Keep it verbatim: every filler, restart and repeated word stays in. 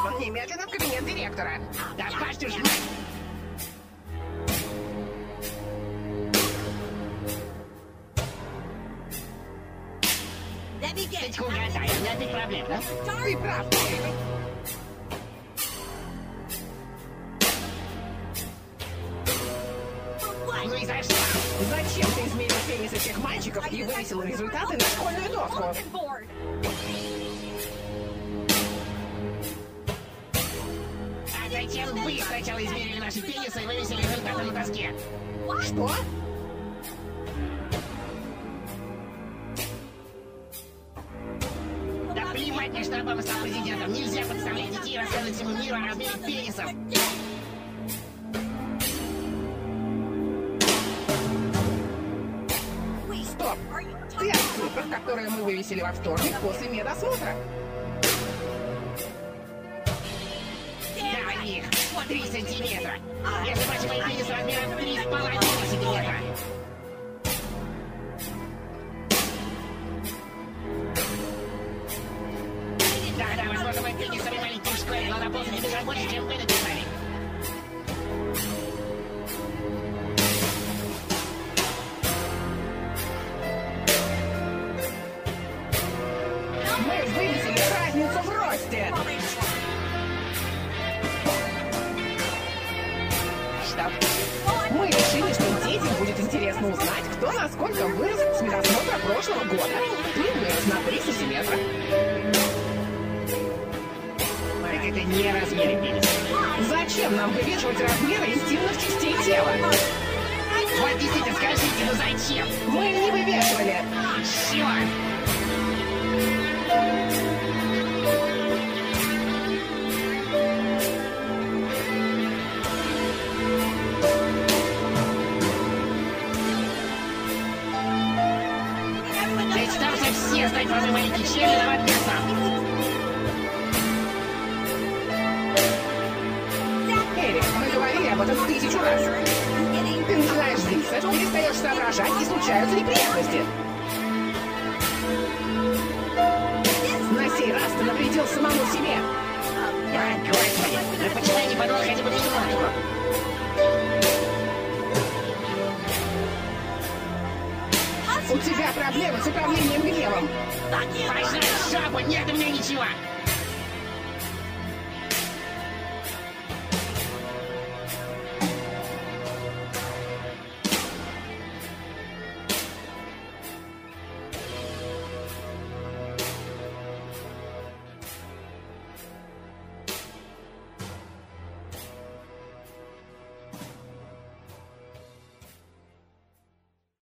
Немедленно в кабинет директора. Да хватит уж. Ведь угадай, у меня опять проблем, да? Ты прав, Дэвид. Ну и за что? Зачем ты измерил пенисы всех мальчиков и вывесил результаты на школьную доску? А зачем вы сначала измерили наши пенисы и вывесили результаты на доске? Что? Да плевать мне, что Обама стал президентом. Нельзя подставлять детей и рассказывать всему миру о размере пенисов. Стоп! Ты о цифрах, которые мы вывесили во вторник после медосмотра. Да, их. Три сантиметра. Между прочим, мои пенисы размером три с половиной сантиметра. Да-да, возможно, мой пенис самый маленький в школе, но на полке бежал больше, чем вы написали. Мы вывесили разницу в росте. Что? Мы решили, что детям будет интересно узнать, кто насколько вырос с медосмотра прошлого года. Ты вырос на три сантиметра. Так это не размеры пениса. Зачем нам вывешивать размеры интимных частей тела? Вот действительно, скажите, ну зачем? Мы не вывешивали. Черт! Ведь там же все знают про мой маленький член, виноват я сам. Эрик, мы говорили об этом тысячу раз. Ты начинаешь злиться, перестаешь соображать и случаются неприятности. На сей раз ты навредил самому себе. А, господи, ну почему я не подумал хотя бы минутку? У тебя проблемы с управлением гневом. Пожалуйста, жопу, нет у меня ничего.